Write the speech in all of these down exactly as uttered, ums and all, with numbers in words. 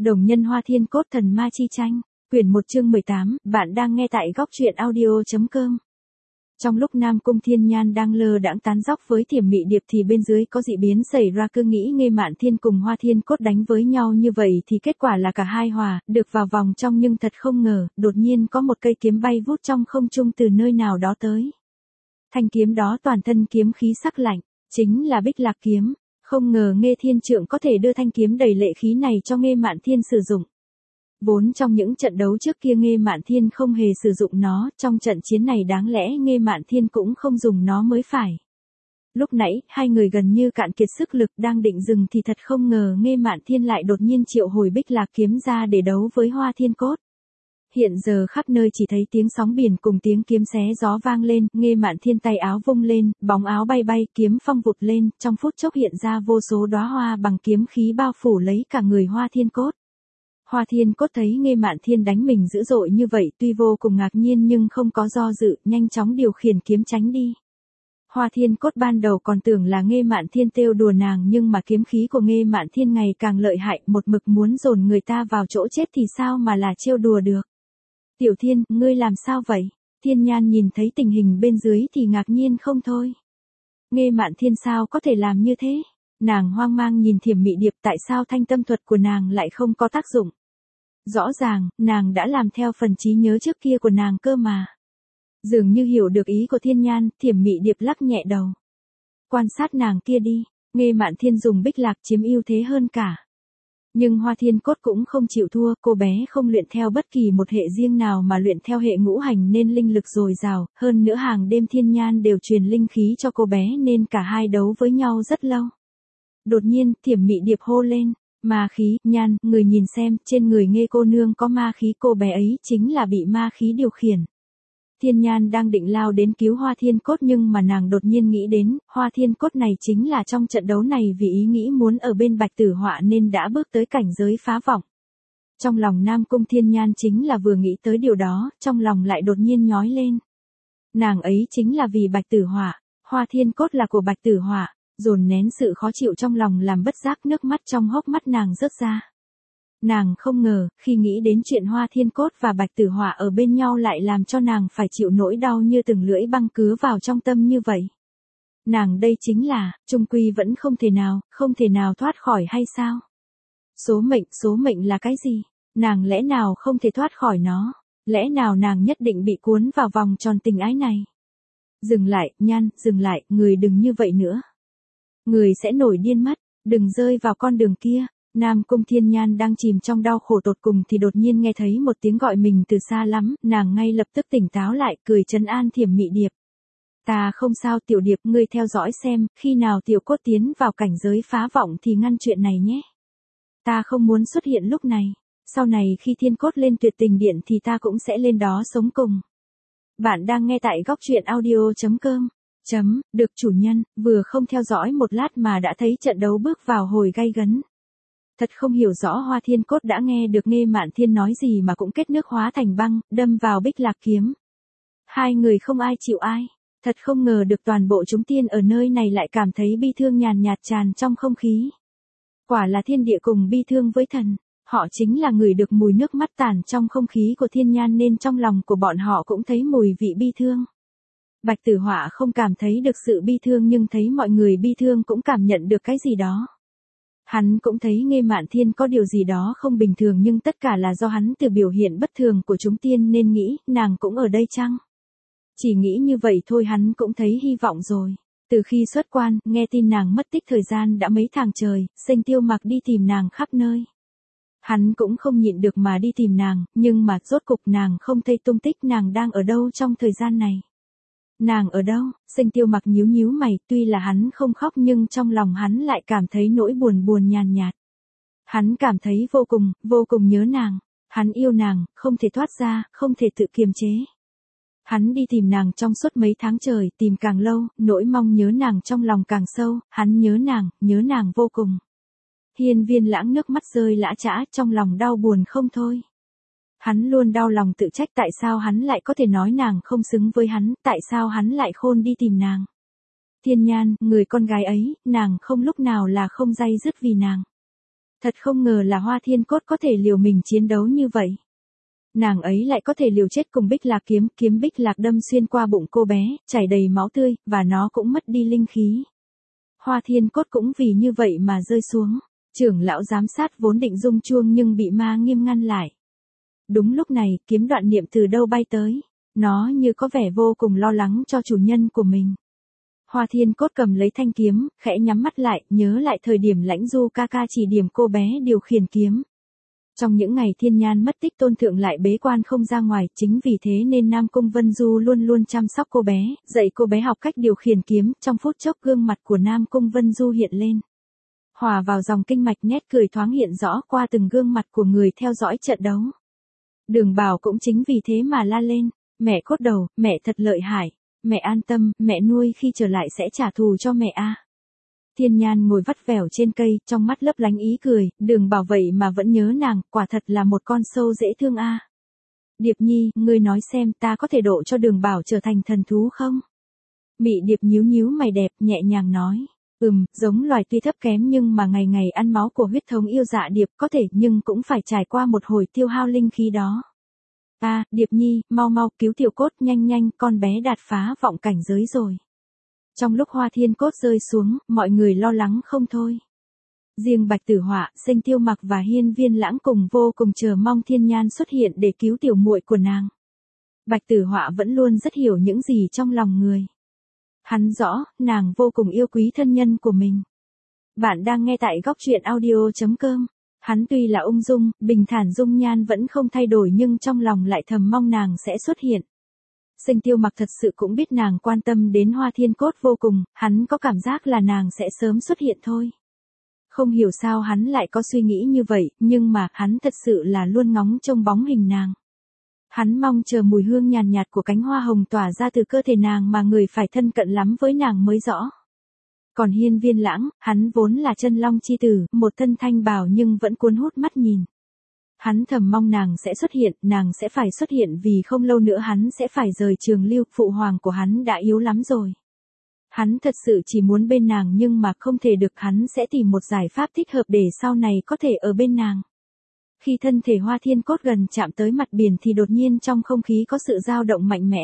Đồng nhân Hoa Thiên Cốt thần ma chi tranh, quyển một chương mười tám, bạn đang nghe tại góc truyện audio.com. Trong lúc Nam Cung Thiên Nhan đang lơ đãng tán dóc với Thiểm Mị Điệp thì bên dưới có dị biến xảy ra, cứ nghĩ Nghê Mạn Thiên cùng Hoa Thiên Cốt đánh với nhau như vậy thì kết quả là cả hai hòa, được vào vòng trong, nhưng thật không ngờ, đột nhiên có một cây kiếm bay vút trong không trung từ nơi nào đó tới. Thanh kiếm đó toàn thân kiếm khí sắc lạnh, chính là Bích Lạc kiếm. Không ngờ Nghê Thiên Trượng có thể đưa thanh kiếm đầy lệ khí này cho Nghê Mạn Thiên sử dụng. Vốn trong những trận đấu trước kia Nghê Mạn Thiên không hề sử dụng nó, trong trận chiến này đáng lẽ Nghê Mạn Thiên cũng không dùng nó mới phải. Lúc nãy, hai người gần như cạn kiệt sức lực đang định dừng thì thật không ngờ Nghê Mạn Thiên lại đột nhiên triệu hồi Bích Lạc kiếm ra để đấu với Hoa Thiên Cốt. Hiện giờ khắp nơi chỉ thấy tiếng sóng biển cùng tiếng kiếm xé gió vang lên, Nghê Mạn Thiên tay áo vung lên, bóng áo bay bay, kiếm phong vụt lên, trong phút chốc hiện ra vô số đóa hoa bằng kiếm khí bao phủ lấy cả người Hoa Thiên Cốt. Hoa Thiên Cốt thấy Nghê Mạn Thiên đánh mình dữ dội như vậy, tuy vô cùng ngạc nhiên nhưng không có do dự, nhanh chóng điều khiển kiếm tránh đi. Hoa Thiên Cốt ban đầu còn tưởng là Nghê Mạn Thiên trêu đùa nàng, nhưng mà kiếm khí của Nghê Mạn Thiên ngày càng lợi hại, một mực muốn dồn người ta vào chỗ chết thì sao mà là trêu đùa được. Tiểu Thiên, ngươi làm sao vậy? Thiên Nhan nhìn thấy tình hình bên dưới thì ngạc nhiên không thôi. Nghê Mạn Thiên sao có thể làm như thế? Nàng hoang mang nhìn Thiểm Mị Điệp, tại sao thanh tâm thuật của nàng lại không có tác dụng? Rõ ràng, nàng đã làm theo phần trí nhớ trước kia của nàng cơ mà. Dường như hiểu được ý của Thiên Nhan, Thiểm Mị Điệp lắc nhẹ đầu. Quan sát nàng kia đi, Nghê Mạn Thiên dùng Bích Lạc chiếm ưu thế hơn cả. Nhưng Hoa Thiên Cốt cũng không chịu thua, cô bé không luyện theo bất kỳ một hệ riêng nào mà luyện theo hệ ngũ hành nên linh lực dồi dào, hơn nữa hàng đêm Thiên Nhan đều truyền linh khí cho cô bé nên cả hai đấu với nhau rất lâu. Đột nhiên, Thiểm Mị Điệp hô lên, ma khí, Nhan, người nhìn xem, trên người Nghê cô nương có ma khí, cô bé ấy chính là bị ma khí điều khiển. Thiên Nhan đang định lao đến cứu Hoa Thiên Cốt nhưng mà nàng đột nhiên nghĩ đến, Hoa Thiên Cốt này chính là trong trận đấu này vì ý nghĩ muốn ở bên Bạch Tử Họa nên đã bước tới cảnh giới phá vọng. Trong lòng Nam Cung Thiên Nhan chính là vừa nghĩ tới điều đó, trong lòng lại đột nhiên nhói lên. Nàng ấy chính là vì Bạch Tử Họa, Hoa Thiên Cốt là của Bạch Tử Họa, dồn nén sự khó chịu trong lòng làm bất giác nước mắt trong hốc mắt nàng rớt ra. Nàng không ngờ, khi nghĩ đến chuyện Hoa Thiên Cốt và Bạch Tử Họa ở bên nhau lại làm cho nàng phải chịu nỗi đau như từng lưỡi băng cứa vào trong tâm như vậy. Nàng đây chính là, chung quy vẫn không thể nào, không thể nào thoát khỏi hay sao? Số mệnh, số mệnh là cái gì? Nàng lẽ nào không thể thoát khỏi nó? Lẽ nào nàng nhất định bị cuốn vào vòng tròn tình ái này? Dừng lại, Nhan, dừng lại, người đừng như vậy nữa. Người sẽ nổi điên mất, đừng rơi vào con đường kia. Nam Cung Thiên Nhan đang chìm trong đau khổ tột cùng thì đột nhiên nghe thấy một tiếng gọi mình từ xa lắm, nàng ngay lập tức tỉnh táo lại, cười trấn an Thiểm Mị Điệp. Ta không sao Tiểu Điệp, ngươi theo dõi xem, khi nào Tiểu Cốt tiến vào cảnh giới phá vọng thì ngăn chuyện này nhé. Ta không muốn xuất hiện lúc này, sau này khi Thiên Cốt lên tuyệt tình điện thì ta cũng sẽ lên đó sống cùng. Bạn đang nghe tại góc truyện audio.com. Chấm, được chủ nhân, vừa không theo dõi một lát mà đã thấy trận đấu bước vào hồi gay gấn. Thật không hiểu rõ Hoa Thiên Cốt đã nghe được Nghê Mạn Thiên nói gì mà cũng kết nước hóa thành băng, đâm vào Bích Lạc kiếm. Hai người không ai chịu ai, thật không ngờ được toàn bộ chúng tiên ở nơi này lại cảm thấy bi thương nhàn nhạt tràn trong không khí. Quả là thiên địa cùng bi thương với thần, họ chính là người được mùi nước mắt tản trong không khí của Thiên Nhan nên trong lòng của bọn họ cũng thấy mùi vị bi thương. Bạch Tử Họa không cảm thấy được sự bi thương nhưng thấy mọi người bi thương cũng cảm nhận được cái gì đó. Hắn cũng thấy Nghê Mạn Thiên có điều gì đó không bình thường nhưng tất cả là do hắn từ biểu hiện bất thường của chúng tiên nên nghĩ, nàng cũng ở đây chăng? Chỉ nghĩ như vậy thôi hắn cũng thấy hy vọng rồi. Từ khi xuất quan, nghe tin nàng mất tích thời gian đã mấy tháng trời, Sênh Tiêu Mặc đi tìm nàng khắp nơi. Hắn cũng không nhịn được mà đi tìm nàng, nhưng mà rốt cục nàng không thấy tung tích, nàng đang ở đâu trong thời gian này? Nàng ở đâu? Sênh Tiêu Mặc nhíu nhíu mày, tuy là hắn không khóc nhưng trong lòng hắn lại cảm thấy nỗi buồn buồn nhàn nhạt. Hắn cảm thấy vô cùng, vô cùng nhớ nàng. Hắn yêu nàng, không thể thoát ra, không thể tự kiềm chế. Hắn đi tìm nàng trong suốt mấy tháng trời, tìm càng lâu, nỗi mong nhớ nàng trong lòng càng sâu, hắn nhớ nàng, nhớ nàng vô cùng. Hiên Viên Lãng nước mắt rơi lã chã, trong lòng đau buồn không thôi. Hắn luôn đau lòng tự trách tại sao hắn lại có thể nói nàng không xứng với hắn, tại sao hắn lại khôn đi tìm nàng. Thiên Nhan, người con gái ấy, nàng không lúc nào là không day dứt vì nàng. Thật không ngờ là Hoa Thiên Cốt có thể liều mình chiến đấu như vậy. Nàng ấy lại có thể liều chết cùng Bích Lạc kiếm, kiếm Bích Lạc đâm xuyên qua bụng cô bé, chảy đầy máu tươi, và nó cũng mất đi linh khí. Hoa Thiên Cốt cũng vì như vậy mà rơi xuống. Trưởng lão giám sát vốn định rung chuông nhưng bị Ma Nghiêm ngăn lại. Đúng lúc này, kiếm đoạn niệm từ đâu bay tới. Nó như có vẻ vô cùng lo lắng cho chủ nhân của mình. Hoa Thiên Cốt cầm lấy thanh kiếm, khẽ nhắm mắt lại, nhớ lại thời điểm Lãnh Du ca ca chỉ điểm cô bé điều khiển kiếm. Trong những ngày Thiên Nhan mất tích Tôn Thượng lại bế quan không ra ngoài, chính vì thế nên Nam Cung Vân Du luôn luôn chăm sóc cô bé, dạy cô bé học cách điều khiển kiếm, trong phút chốc gương mặt của Nam Cung Vân Du hiện lên. Hòa vào dòng kinh mạch, nét cười thoáng hiện rõ qua từng gương mặt của người theo dõi trận đấu. Đường Bảo cũng chính vì thế mà la lên, mẹ Cốt Đầu, mẹ thật lợi hại, mẹ an tâm, mẹ nuôi khi trở lại sẽ trả thù cho mẹ a. Thiên Nhan ngồi vắt vẻo trên cây, trong mắt lấp lánh ý cười, Đường Bảo vậy mà vẫn nhớ nàng, quả thật là một con sâu dễ thương a. Điệp Nhi, ngươi nói xem ta có thể độ cho Đường Bảo trở thành thần thú không? Mị Điệp nhíu nhíu mày đẹp, nhẹ nhàng nói. Ừm, giống loài tuy thấp kém nhưng mà ngày ngày ăn máu của huyết thống yêu dạ điệp có thể nhưng cũng phải trải qua một hồi tiêu hao linh khí đó. À, Điệp Nhi, mau mau cứu Tiểu Cốt, nhanh nhanh, con bé đạt phá vọng cảnh giới rồi. Trong lúc Hoa Thiên Cốt rơi xuống, mọi người lo lắng không thôi. Riêng Bạch Tử Họa, Sinh Tiêu Mặc và Hiên Viên Lãng cùng vô cùng chờ mong Thiên Nhan xuất hiện để cứu tiểu muội của nàng. Bạch Tử Họa vẫn luôn rất hiểu những gì trong lòng người. Hắn rõ, nàng vô cùng yêu quý thân nhân của mình. Bạn đang nghe tại góc truyện audio chấm com. Hắn tuy là ung dung, bình thản dung nhan vẫn không thay đổi nhưng trong lòng lại thầm mong nàng sẽ xuất hiện. Sinh Tiêu Mặc thật sự cũng biết nàng quan tâm đến Hoa Thiên Cốt vô cùng, hắn có cảm giác là nàng sẽ sớm xuất hiện thôi. Không hiểu sao hắn lại có suy nghĩ như vậy, nhưng mà hắn thật sự là luôn ngóng trông bóng hình nàng. Hắn mong chờ mùi hương nhàn nhạt, nhạt của cánh hoa hồng tỏa ra từ cơ thể nàng mà người phải thân cận lắm với nàng mới rõ. Còn Hiên Viên Lãng, hắn vốn là chân long chi tử, một thân thanh bào nhưng vẫn cuốn hút mắt nhìn. Hắn thầm mong nàng sẽ xuất hiện, nàng sẽ phải xuất hiện vì không lâu nữa hắn sẽ phải rời Trường Lưu, phụ hoàng của hắn đã yếu lắm rồi. Hắn thật sự chỉ muốn bên nàng nhưng mà không thể được, hắn sẽ tìm một giải pháp thích hợp để sau này có thể ở bên nàng. Khi thân thể Hoa Thiên Cốt gần chạm tới mặt biển thì đột nhiên trong không khí có sự dao động mạnh mẽ.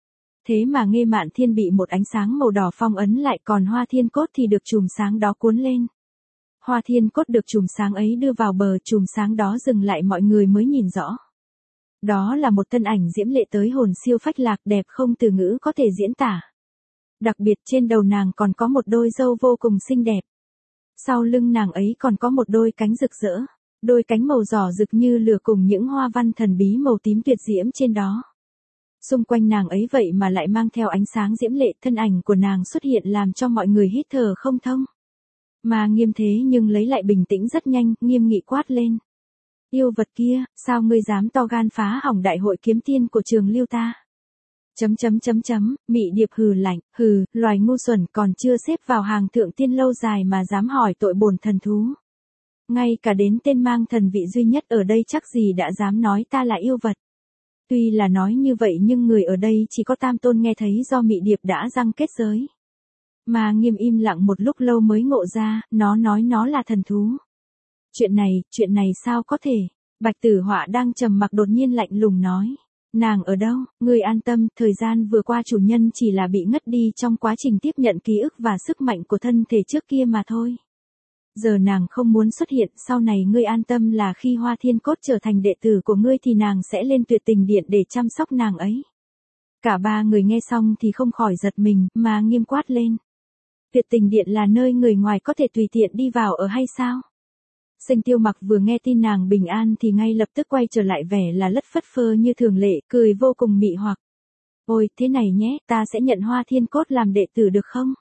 Thế mà Nghê Mạn Thiên bị một ánh sáng màu đỏ phong ấn lại, còn Hoa Thiên Cốt thì được chùm sáng đó cuốn lên. Hoa Thiên Cốt được chùm sáng ấy đưa vào bờ, chùm sáng đó dừng lại, mọi người mới nhìn rõ. Đó là một thân ảnh diễm lệ tới hồn siêu phách lạc, đẹp không từ ngữ có thể diễn tả. Đặc biệt trên đầu nàng còn có một đôi râu vô cùng xinh đẹp. Sau lưng nàng ấy còn có một đôi cánh rực rỡ. Đôi cánh màu đỏ rực như lửa cùng những hoa văn thần bí màu tím tuyệt diễm trên đó. Xung quanh nàng ấy vậy mà lại mang theo ánh sáng diễm lệ, thân ảnh của nàng xuất hiện làm cho mọi người hít thở không thông. Mà Nghiêm thế nhưng lấy lại bình tĩnh rất nhanh, nghiêm nghị quát lên. Yêu vật kia, sao ngươi dám to gan phá hỏng đại hội kiếm tiên của Trường Lưu ta? Chấm chấm chấm chấm, Mị Điệp hừ lạnh, hừ, loài ngu xuẩn còn chưa xếp vào hàng thượng tiên lâu dài mà dám hỏi tội bổn thần thú. Ngay cả đến tên mang thần vị duy nhất ở đây chắc gì đã dám nói ta là yêu vật. Tuy là nói như vậy nhưng người ở đây chỉ có Tam Tôn nghe thấy do Mị Điệp đã răng kết giới. Mà Nghiêm im lặng một lúc lâu mới ngộ ra, nó nói nó là thần thú. Chuyện này, chuyện này sao có thể? Bạch Tử Họa đang trầm mặc đột nhiên lạnh lùng nói. Nàng ở đâu? Ngươi an tâm, thời gian vừa qua chủ nhân chỉ là bị ngất đi trong quá trình tiếp nhận ký ức và sức mạnh của thân thể trước kia mà thôi. Giờ nàng không muốn xuất hiện, sau này ngươi an tâm là khi Hoa Thiên Cốt trở thành đệ tử của ngươi thì nàng sẽ lên Tuyệt Tình Điện để chăm sóc nàng ấy. Cả ba người nghe xong thì không khỏi giật mình, mà Nghiêm quát lên. Tuyệt Tình Điện là nơi người ngoài có thể tùy tiện đi vào ở hay sao? Sinh Tiêu Mặc vừa nghe tin nàng bình an thì ngay lập tức quay trở lại vẻ là lất phất phơ như thường lệ, cười vô cùng mị hoặc. Ôi, thế này nhé, ta sẽ nhận Hoa Thiên Cốt làm đệ tử được không?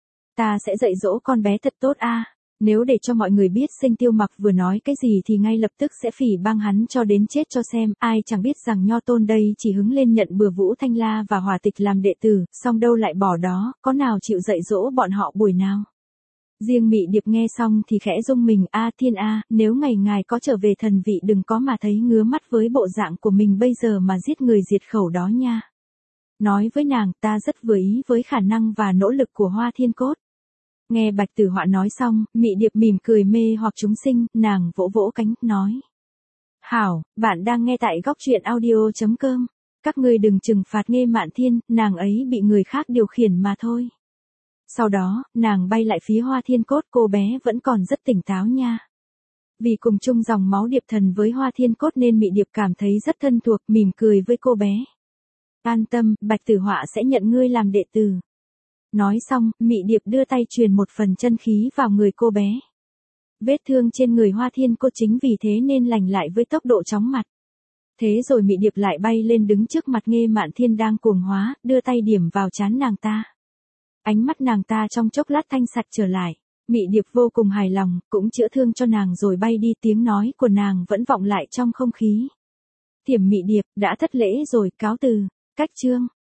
Ta sẽ dạy dỗ con bé thật tốt a. À. Nếu để cho mọi người biết Sinh Tiêu Mặc vừa nói cái gì thì ngay lập tức sẽ phỉ bang hắn cho đến chết cho xem, ai chẳng biết rằng Nho Tôn đây chỉ hứng lên nhận bừa Vũ Thanh La và Hỏa Tịch làm đệ tử, song đâu lại bỏ đó, có nào chịu dạy dỗ bọn họ buổi nào. Riêng Mị Điệp nghe xong thì khẽ rung mình, a thiên a, nếu ngày ngài có trở về thần vị đừng có mà thấy ngứa mắt với bộ dạng của mình bây giờ mà giết người diệt khẩu đó nha. Nói với nàng, ta rất vừa ý với khả năng và nỗ lực của Hoa Thiên Cốt. Nghe Bạch Tử Họa nói xong, Mị Điệp mỉm cười mê hoặc chúng sinh, nàng vỗ vỗ cánh, nói. Hảo, bạn đang nghe tại góc truyện audio.com. Các ngươi đừng trừng phạt Nghê Mạn Thiên, nàng ấy bị người khác điều khiển mà thôi. Sau đó, nàng bay lại phía Hoa Thiên Cốt, cô bé vẫn còn rất tỉnh táo nha. Vì cùng chung dòng máu Điệp Thần với Hoa Thiên Cốt nên Mị Điệp cảm thấy rất thân thuộc, mỉm cười với cô bé. An tâm, Bạch Tử Họa sẽ nhận ngươi làm đệ tử. Nói xong, Mị Điệp đưa tay truyền một phần chân khí vào người cô bé. Vết thương trên người Hoa Thiên Cốt chính vì thế nên lành lại với tốc độ chóng mặt. Thế rồi Mị Điệp lại bay lên đứng trước mặt Nghê Mạn Thiên đang cuồng hóa, đưa tay điểm vào trán nàng ta. Ánh mắt nàng ta trong chốc lát thanh sạch trở lại. Mị Điệp vô cùng hài lòng, cũng chữa thương cho nàng rồi bay đi, tiếng nói của nàng vẫn vọng lại trong không khí. Thiểm Mị Điệp, đã thất lễ rồi, cáo từ. Cách chương.